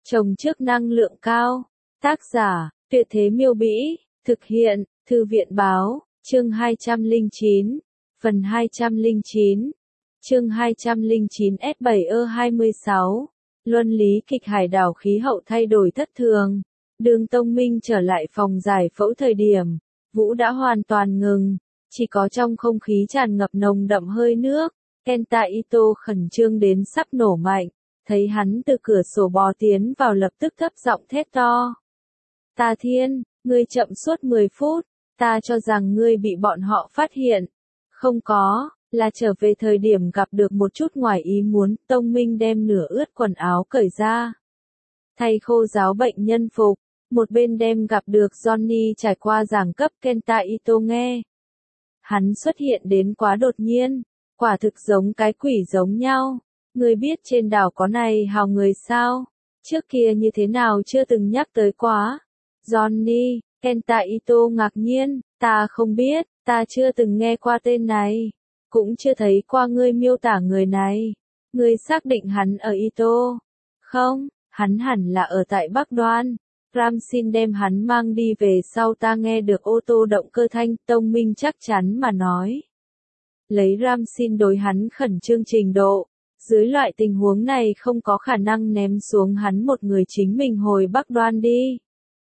Trồng trước năng lượng cao. Tác giả, Tuyệt Thế Miêu Bĩ. Thực hiện, Thư viện Báo. Chương 209. Phần 209. Chương 209 S7E26. Luân lý kịch hải đảo khí hậu thay đổi thất thường. Đường Tông Minh trở lại phòng giải phẫu thời điểm, Vũ đã hoàn toàn ngừng, chỉ có trong không khí tràn ngập nồng đậm hơi nước. Kenta Ito khẩn trương đến sắp nổ mạnh, thấy hắn từ cửa sổ bò tiến vào lập tức thấp giọng thét to. Tà Thiên, ngươi chậm suốt 10 phút, ta cho rằng ngươi bị bọn họ phát hiện. Không có, là trở về thời điểm gặp được một chút ngoài ý muốn. Tông Minh đem nửa ướt quần áo cởi ra, thay khô ráo bệnh nhân phục, một bên đem gặp được Johnny trải qua giảng cấp Kenta Ito nghe. Hắn xuất hiện đến quá đột nhiên, quả thực giống cái quỷ giống nhau. Ngươi biết trên đảo có này hào người sao? Trước kia như thế nào chưa từng nhắc tới quá. Johnny, Kenta Ito ngạc nhiên, ta không biết, ta chưa từng nghe qua tên này, cũng chưa thấy qua ngươi miêu tả người này. Ngươi xác định hắn ở Ito? Không, hắn hẳn là ở tại Bắc Đoan. Ramsin đem hắn mang đi về sau ta nghe được ô tô động cơ thanh. Tông Minh chắc chắn mà nói. Lấy Ramsin đối hắn khẩn trương trình độ, dưới loại tình huống này không có khả năng ném xuống hắn một người chính mình hồi Bắc Đoan đi.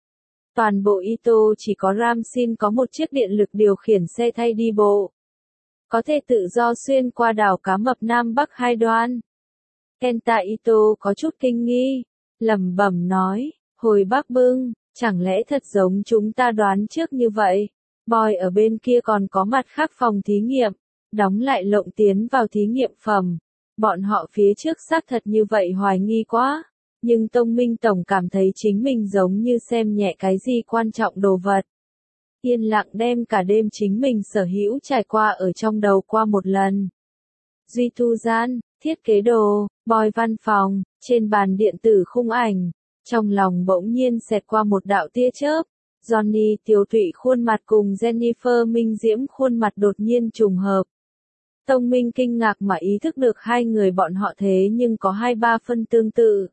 Toàn bộ Ito chỉ có Ramsin có một chiếc điện lực điều khiển xe thay đi bộ, có thể tự do xuyên qua đảo Cá Mập Nam Bắc hai đoan. Kenta Ito có chút kinh nghi, lẩm bẩm nói, hồi Bắc Bưng, chẳng lẽ thật giống chúng ta đoán trước như vậy? Boy ở bên kia còn có mặt khác phòng thí nghiệm, đóng lại lộng tiến vào thí nghiệm phẩm. Bọn họ phía trước xác thật như vậy hoài nghi quá, nhưng Tông Minh Tổng cảm thấy chính mình giống như xem nhẹ cái gì quan trọng đồ vật. Yên lặng đem cả đêm chính mình sở hữu trải qua ở trong đầu qua một lần. Duy thu gian, thiết kế đồ, Boy văn phòng, trên bàn điện tử khung ảnh, trong lòng bỗng nhiên xẹt qua một đạo tia chớp. Johnny Tiều Thụy khuôn mặt cùng Jennifer Minh Diễm khuôn mặt đột nhiên trùng hợp. Tông Minh kinh ngạc mà ý thức được hai người bọn họ thế nhưng có 2-3 phân tương tự.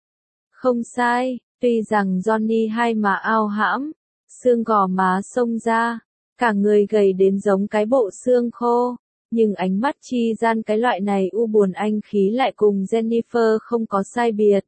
Không sai, tuy rằng Johnny hai má ao hãm, xương gò má xông ra, cả người gầy đến giống cái bộ xương khô, nhưng ánh mắt chi gian cái loại này u buồn anh khí lại cùng Jennifer không có sai biệt.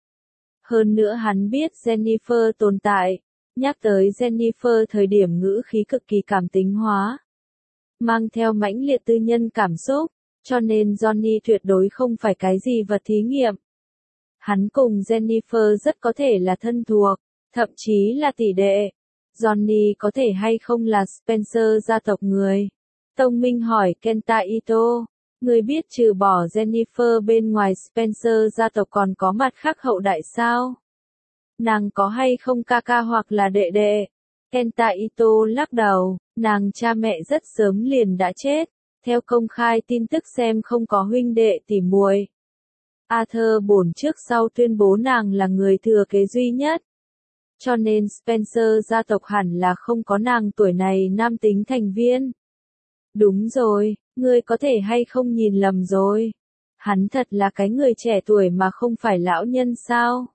Hơn nữa hắn biết Jennifer tồn tại, nhắc tới Jennifer thời điểm ngữ khí cực kỳ cảm tính hóa, mang theo mãnh liệt tư nhân cảm xúc, cho nên Johnny tuyệt đối không phải cái gì vật thí nghiệm. Hắn cùng Jennifer rất có thể là thân thuộc, thậm chí là tỷ đệ. Johnny có thể hay không là Spencer gia tộc người? Tông Minh hỏi Kenta Ito, người biết trừ bỏ Jennifer bên ngoài Spencer gia tộc còn có mặt khác hậu đại sao? Nàng có hay không ca ca hoặc là đệ đệ? Kenta Ito lắc đầu, nàng cha mẹ rất sớm liền đã chết, theo công khai tin tức xem không có huynh đệ tỉ muội. Arthur bổn trước sau tuyên bố nàng là người thừa kế duy nhất. Cho nên Spencer gia tộc hẳn là không có nàng tuổi này nam tính thành viên. Đúng rồi, ngươi có thể hay không nhìn lầm rồi. Hắn thật là cái người trẻ tuổi mà không phải lão nhân sao?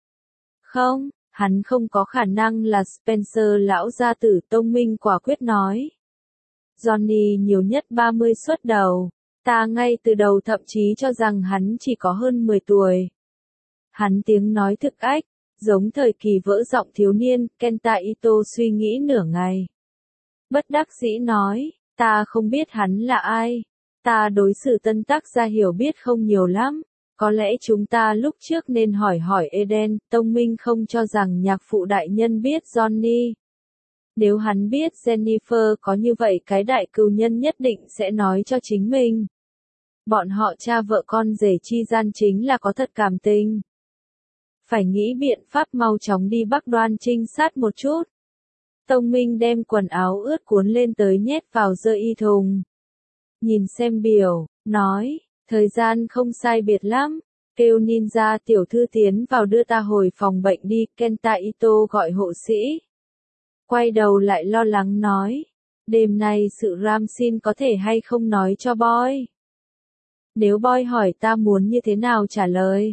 Không, hắn không có khả năng là Spencer lão gia tử. Tông Minh quả quyết nói. Johnny nhiều nhất 30 xuất đầu. Ta ngay từ đầu thậm chí cho rằng hắn chỉ có hơn 10 tuổi. Hắn tiếng nói thực ách, giống thời kỳ vỡ giọng thiếu niên. Kenta Ito suy nghĩ nửa ngày, bất đắc dĩ nói, ta không biết hắn là ai. Ta đối xử tân tác gia hiểu biết không nhiều lắm. Có lẽ chúng ta lúc trước nên hỏi hỏi Eden. Tông Minh không cho rằng nhạc phụ đại nhân biết Johnny. Nếu hắn biết Jennifer có như vậy cái đại cừu nhân nhất định sẽ nói cho chính mình. Bọn họ cha vợ con rể chi gian chính là có thật cảm tình. Phải nghĩ biện pháp mau chóng đi Bắc Đoan trinh sát một chút. Tông Minh đem quần áo ướt cuốn lên tới nhét vào dơ y thùng. Nhìn xem biểu, nói, thời gian không sai biệt lắm, kêu ninja tiểu thư tiến vào đưa ta hồi phòng bệnh đi. Kenta Ito gọi hộ sĩ. Quay đầu lại lo lắng nói, đêm nay sự Ramsin có thể hay không nói cho Boy. Nếu Boy hỏi ta muốn như thế nào trả lời?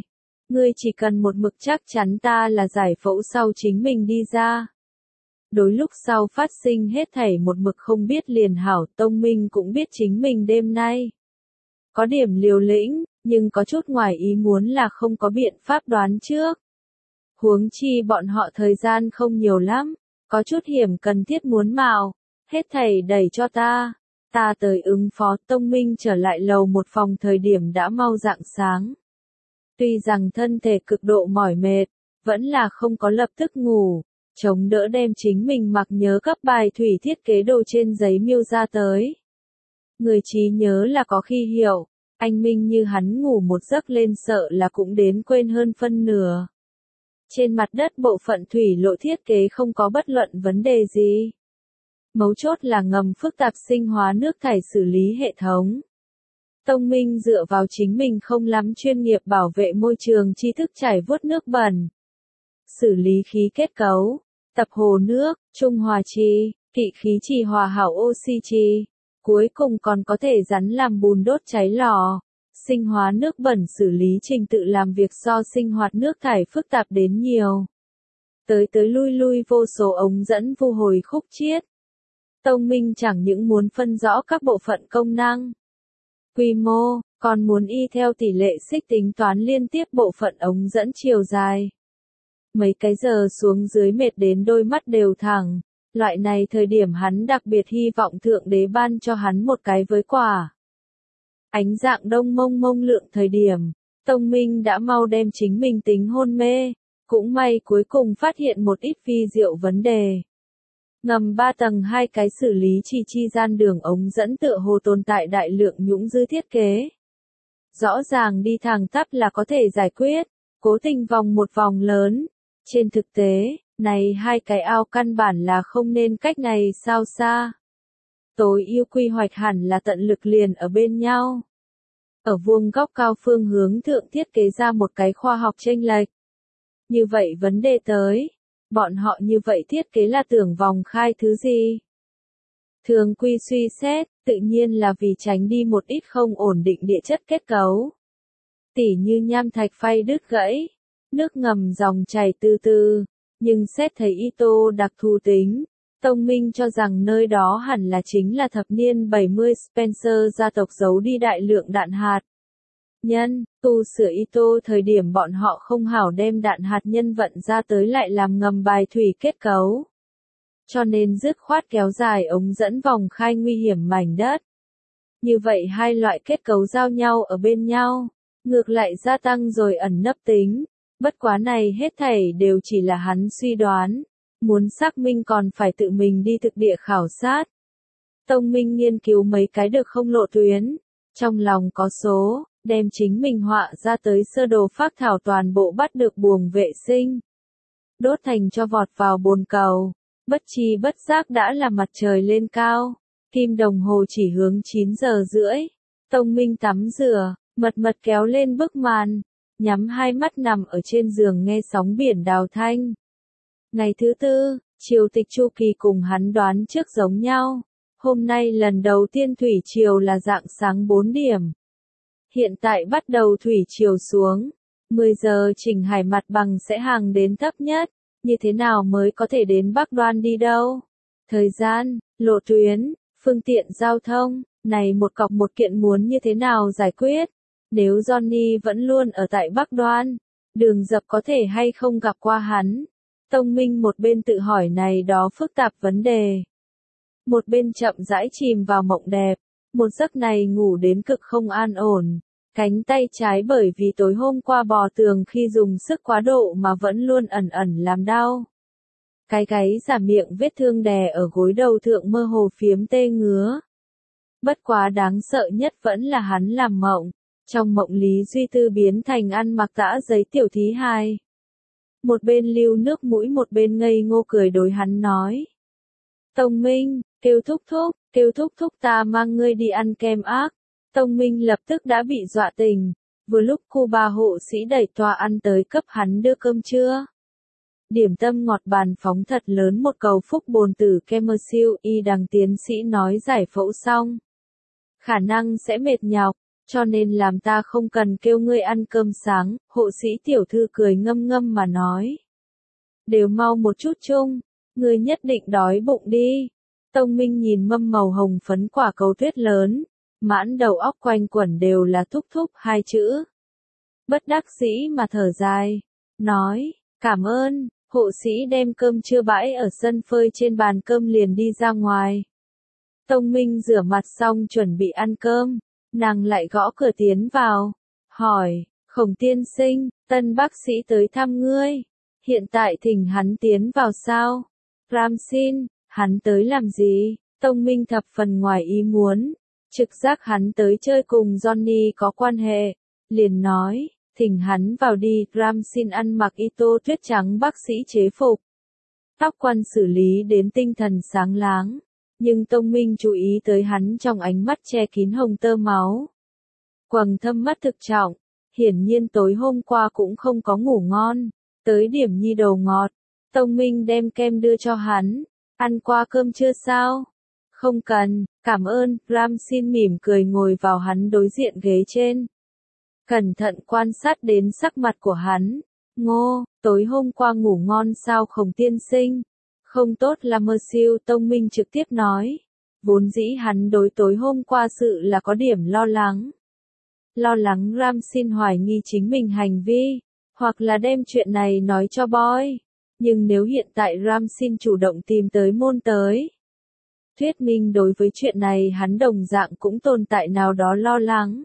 Ngươi chỉ cần một mực chắc chắn ta là giải phẫu sau chính mình đi ra. Đối lúc sau phát sinh hết thảy một mực không biết liền hảo, Tông Minh cũng biết chính mình đêm nay có điểm liều lĩnh, nhưng có chút ngoài ý muốn là không có biện pháp đoán trước. Huống chi bọn họ thời gian không nhiều lắm, có chút hiểm cần thiết muốn mạo, hết thảy đẩy cho ta. Ta tới ứng phó. Tông Minh trở lại lầu một phòng thời điểm đã mau rạng sáng. Tuy rằng thân thể cực độ mỏi mệt, vẫn là không có lập tức ngủ, chống đỡ đem chính mình mặc nhớ cấp bài thủy thiết kế đồ trên giấy miêu ra tới. Người trí nhớ là có khi hiểu, anh Minh như hắn ngủ một giấc lên sợ là cũng đến quên hơn phân nửa. Trên mặt đất bộ phận thủy lộ thiết kế không có bất luận vấn đề gì. Mấu chốt là ngầm phức tạp sinh hóa nước thải xử lý hệ thống. Tông Minh dựa vào chính mình không lắm chuyên nghiệp bảo vệ môi trường tri thức chảy vuốt nước bẩn, xử lý khí kết cấu, tập hồ nước, trung hòa trì, kỵ khí trì hòa hảo oxy trì, cuối cùng còn có thể rắn làm bùn đốt cháy lò. Sinh hóa nước bẩn xử lý trình tự làm việc so sinh hoạt nước thải phức tạp đến nhiều. Tới lui lui vô số ống dẫn vu hồi khúc chiết. Tông Minh chẳng những muốn phân rõ các bộ phận công năng, quy mô, còn muốn y theo tỷ lệ xích tính toán liên tiếp bộ phận ống dẫn chiều dài. Mấy cái giờ xuống dưới mệt đến đôi mắt đều thẳng, loại này thời điểm hắn đặc biệt hy vọng Thượng Đế ban cho hắn một cái với quả. Ánh dạng đông mông lượng thời điểm, Tông Minh đã mau đem chính mình tính hôn mê, cũng may cuối cùng phát hiện một ít vi diệu vấn đề. Ngầm 3 tầng 2 cái xử lý chi gian đường ống dẫn tựa hồ tồn tại đại lượng nhũng dư thiết kế. Rõ ràng đi thẳng tắp là có thể giải quyết, cố tình vòng một vòng lớn. Trên thực tế, này hai cái ao căn bản là không nên cách này sao xa. Tối ưu quy hoạch hẳn là tận lực liền ở bên nhau. Ở vuông góc cao phương hướng thượng thiết kế ra một cái khoa học chênh lệch. Như vậy vấn đề tới, bọn họ như vậy thiết kế là tưởng vòng khai thứ gì? Thường quy suy xét, tự nhiên là vì tránh đi một ít không ổn định địa chất kết cấu. Tỉ như nham thạch phay đứt gãy, nước ngầm dòng chảy từ từ, nhưng xét thấy Ito đặc thù tính, Tông Minh cho rằng nơi đó hẳn là chính là thập niên 70 Spencer gia tộc giấu đi đại lượng đạn hạt nhân, tu sửa Ito thời điểm bọn họ không hảo đem đạn hạt nhân vận ra tới lại làm ngầm bài thủy kết cấu. Cho nên dứt khoát kéo dài ống dẫn vòng khai nguy hiểm mảnh đất. Như vậy hai loại kết cấu giao nhau ở bên nhau, ngược lại gia tăng rồi ẩn nấp tính, bất quá này hết thảy đều chỉ là hắn suy đoán, muốn xác minh còn phải tự mình đi thực địa khảo sát. Tông Minh nghiên cứu mấy cái được không lộ tuyến, trong lòng có số, đem chính mình họa ra tới sơ đồ phác thảo toàn bộ bắt được buồng vệ sinh. Đốt thành cho vọt vào bồn cầu, bất chi bất giác đã là mặt trời lên cao, kim đồng hồ chỉ hướng 9 giờ rưỡi. Tông Minh tắm rửa, mật kéo lên bức màn, nhắm hai mắt nằm ở trên giường nghe sóng biển đào thanh. Ngày thứ tư, triều tịch chu kỳ cùng hắn đoán trước giống nhau. Hôm nay lần đầu tiên thủy triều là rạng sáng 4 điểm. Hiện tại bắt đầu thủy triều xuống. 10 giờ Trình Hải mặt bằng sẽ hàng đến thấp nhất. Như thế nào mới có thể đến Bắc Đoan đi đâu? Thời gian, lộ tuyến, phương tiện giao thông, này một cọc một kiện muốn như thế nào giải quyết? Nếu Johnny vẫn luôn ở tại Bắc Đoan, Đường Dập có thể hay không gặp qua hắn? Tông Minh một bên tự hỏi này đó phức tạp vấn đề. Một bên chậm rãi chìm vào mộng đẹp, một giấc này ngủ đến cực không an ổn. Cánh tay trái bởi vì tối hôm qua bò tường khi dùng sức quá độ mà vẫn luôn ẩn làm đau. Cái gáy giả miệng vết thương đè ở gối đầu thượng mơ hồ phiếm tê ngứa. Bất quá đáng sợ nhất vẫn là hắn làm mộng. Trong mộng Lý Duy Tư biến thành ăn mặc tã giấy tiểu thí hài. Một bên lưu nước mũi một bên ngây ngô cười đối hắn nói. Tông Minh, kêu thúc thúc ta mang ngươi đi ăn kem ác. Tông Minh lập tức đã bị dọa tỉnh, vừa lúc khu bà hộ sĩ đẩy toa ăn tới cấp hắn đưa cơm trưa. Điểm tâm ngọt bàn phóng thật lớn một cầu phúc bồn tử Kemersil y đằng tiến sĩ nói giải phẫu xong. Khả năng sẽ mệt nhọc, cho nên làm ta không cần kêu ngươi ăn cơm sáng, hộ sĩ tiểu thư cười ngâm ngâm mà nói. Đều mau một chút chung, ngươi nhất định đói bụng đi. Tông Minh nhìn mâm màu hồng phấn quả cầu tuyết lớn, mãn đầu óc quanh quẩn đều là thúc thúc hai chữ. Bất đắc dĩ mà thở dài, nói, cảm ơn, hộ sĩ đem cơm trưa bãi ở sân phơi trên bàn cơm liền đi ra ngoài. Tông Minh rửa mặt xong chuẩn bị ăn cơm, nàng lại gõ cửa tiến vào, hỏi, Khổng tiên sinh, tân bác sĩ tới thăm ngươi, hiện tại thỉnh hắn tiến vào sao? Ramsin, hắn tới làm gì? Tông Minh thập phần ngoài ý muốn, trực giác hắn tới chơi cùng Johnny có quan hệ, liền nói, thỉnh hắn vào đi. Ramsin ăn mặc y tô tuyết trắng bác sĩ chế phục, tóc quăn xử lý đến tinh thần sáng láng, nhưng Tông Minh chú ý tới hắn trong ánh mắt che kín hồng tơ máu. Quầng thâm mắt thực trọng, hiển nhiên tối hôm qua cũng không có ngủ ngon, tới điểm nhi đầu ngọt. Tông Minh đem kem đưa cho hắn, ăn qua cơm chưa sao? Không cần, cảm ơn. Ramsin mỉm cười ngồi vào hắn đối diện ghế trên. Cẩn thận quan sát đến sắc mặt của hắn. Ngô, tối hôm qua ngủ ngon sao Khổng tiên sinh? Không tốt là mơ siêu. Tông Minh trực tiếp nói. Vốn dĩ hắn đối tối hôm qua sự là có điểm lo lắng. Lo lắng Ramsin hoài nghi chính mình hành vi, hoặc là đem chuyện này nói cho Boy. Nhưng nếu hiện tại Ramsin chủ động tìm tới môn tới, thuyết minh đối với chuyện này hắn đồng dạng cũng tồn tại nào đó lo lắng.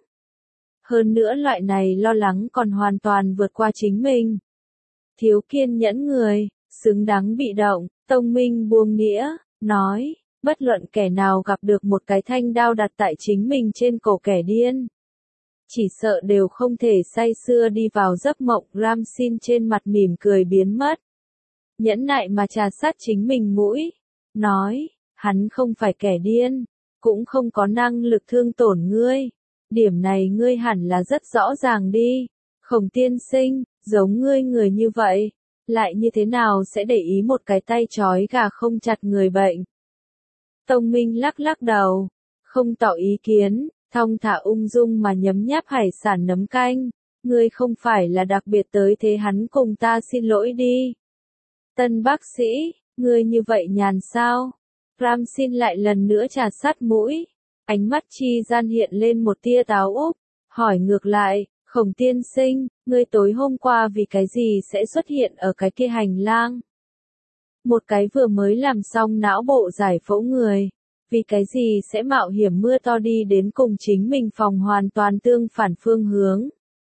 Hơn nữa loại này lo lắng còn hoàn toàn vượt qua chính mình. Thiếu kiên nhẫn người, xứng đáng bị động. Tông Minh buông nĩa, nói, bất luận kẻ nào gặp được một cái thanh đao đặt tại chính mình trên cổ kẻ điên, chỉ sợ đều không thể say sưa đi vào giấc mộng. Ramsin trên mặt mỉm cười biến mất, nhẫn nại mà trà sát chính mình mũi, nói, hắn không phải kẻ điên, cũng không có năng lực thương tổn ngươi. Điểm này ngươi hẳn là rất rõ ràng đi. Khổng tiên sinh, giống ngươi người như vậy, lại như thế nào sẽ để ý một cái tay trói gà không chặt người bệnh? Tông Minh lắc lắc đầu, không tỏ ý kiến, thong thả ung dung mà nhấm nháp hải sản nấm canh. Ngươi không phải là đặc biệt tới thế hắn cùng ta xin lỗi đi. Tân bác sĩ, ngươi như vậy nhàn sao? Ramsin lại lần nữa trà sát mũi, ánh mắt chi gian hiện lên một tia táo úp, hỏi ngược lại, Khổng tiên sinh, ngươi tối hôm qua vì cái gì sẽ xuất hiện ở cái kia hành lang? Một cái vừa mới làm xong não bộ giải phẫu người, vì cái gì sẽ mạo hiểm mưa to đi đến cùng chính mình phòng hoàn toàn tương phản phương hướng?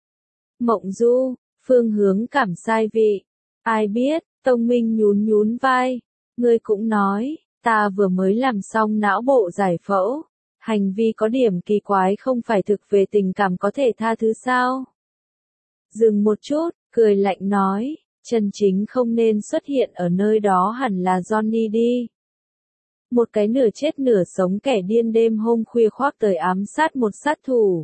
Mộng du, phương hướng cảm sai vị. Ai biết? Tông Minh nhún nhún vai, ngươi cũng nói, ta vừa mới làm xong não bộ giải phẫu, hành vi có điểm kỳ quái không phải thực về tình cảm có thể tha thứ sao? Dừng một chút, cười lạnh nói, chân chính không nên xuất hiện ở nơi đó hẳn là Johnny đi. Một cái nửa chết nửa sống kẻ điên đêm hôm khuya khoác tới ám sát một sát thủ.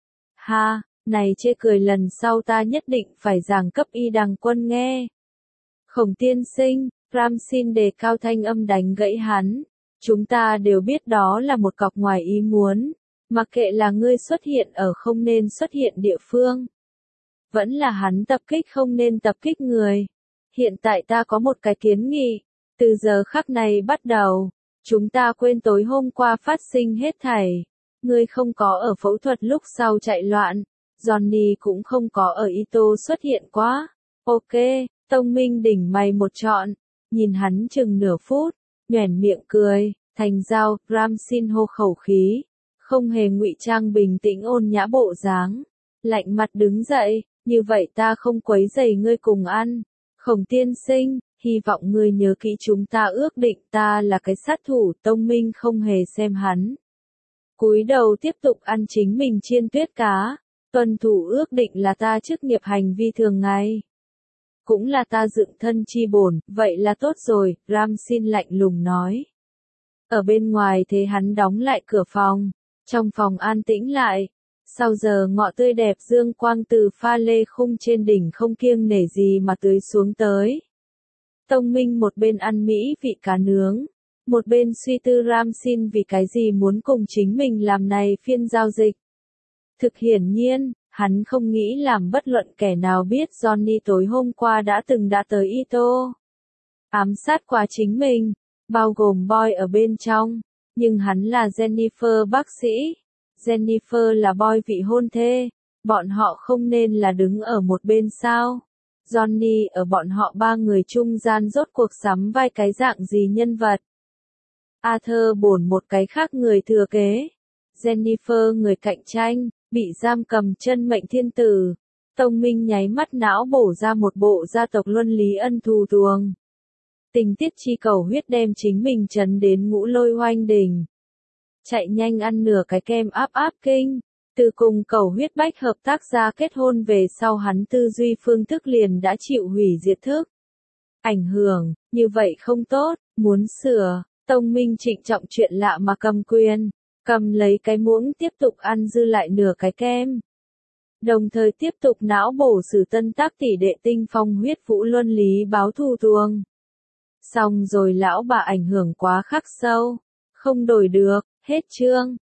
Ha, này chê cười lần sau ta nhất định phải giảng cấp y đằng quân nghe. Khổng tiên sinh, Ramsin đề cao thanh âm đánh gãy hắn. Chúng ta đều biết đó là một cọc ngoài ý muốn, mặc kệ là ngươi xuất hiện ở không nên xuất hiện địa phương, vẫn là hắn tập kích không nên tập kích người. Hiện tại ta có một cái kiến nghị, từ giờ khắc này bắt đầu, chúng ta quên tối hôm qua phát sinh hết thảy. Ngươi không có ở phẫu thuật lúc sau chạy loạn, Johnny cũng không có ở Ito xuất hiện quá. Ok, Tông Minh đỉnh mày một trọn, nhìn hắn chừng nửa phút, nhoẻn miệng cười, thành giao. Ramsin hô khẩu khí, không hề ngụy trang bình tĩnh ôn nhã bộ dáng, lạnh mặt đứng dậy, như vậy ta không quấy rầy ngươi cùng ăn. Khổng tiên sinh, hy vọng ngươi nhớ kỹ chúng ta ước định, ta là cái sát thủ. Tông Minh không hề xem hắn, cúi đầu tiếp tục ăn chính mình chiên tuyết cá. Tuân thủ ước định là ta chức nghiệp hành vi thường ngày, cũng là ta dựng thân chi bổn. Vậy là tốt rồi. Ramsin lạnh lùng nói. Ở bên ngoài thế hắn đóng lại cửa phòng, trong phòng an tĩnh lại. Sau giờ ngọ tươi đẹp dương quang từ pha lê khung trên đỉnh không kiêng nể gì mà tưới xuống tới. Tông Minh một bên ăn mỹ vị cá nướng, một bên suy tư Ramsin vì cái gì muốn cùng chính mình làm này phiên giao dịch. Thực hiển nhiên, hắn không nghĩ làm bất luận kẻ nào biết Johnny tối hôm qua đã tới Ito. Ám sát qua chính mình, bao gồm Boy ở bên trong. Nhưng hắn là Jennifer bác sĩ. Jennifer là Boy vị hôn thê. Bọn họ không nên là đứng ở một bên sao? Johnny ở bọn họ ba người trung gian rốt cuộc sắm vai cái dạng gì nhân vật? Arthur bổn một cái khác người thừa kế. Jennifer người cạnh tranh, bị giam cầm chân mệnh thiên tử. Tông Minh nháy mắt não bổ ra một bộ gia tộc luân lý ân thù tuồng. Tình tiết chi cầu huyết đem chính mình trấn đến ngũ lôi hoanh đỉnh. Chạy nhanh ăn nửa cái kem áp kinh. Từ cùng cầu huyết bách hợp tác gia kết hôn về sau hắn tư duy phương thức liền đã chịu hủy diệt thức. Ảnh hưởng, như vậy không tốt, muốn sửa. Tông Minh trịnh trọng chuyện lạ mà cầm quyền. Cầm lấy cái muỗng tiếp tục ăn dư lại nửa cái kem. Đồng thời tiếp tục não bổ sử tân tác tỷ đệ tinh phong huyết vũ luân lý báo thù tuồng. Xong rồi lão bà ảnh hưởng quá khắc sâu. Không đổi được, hết chương.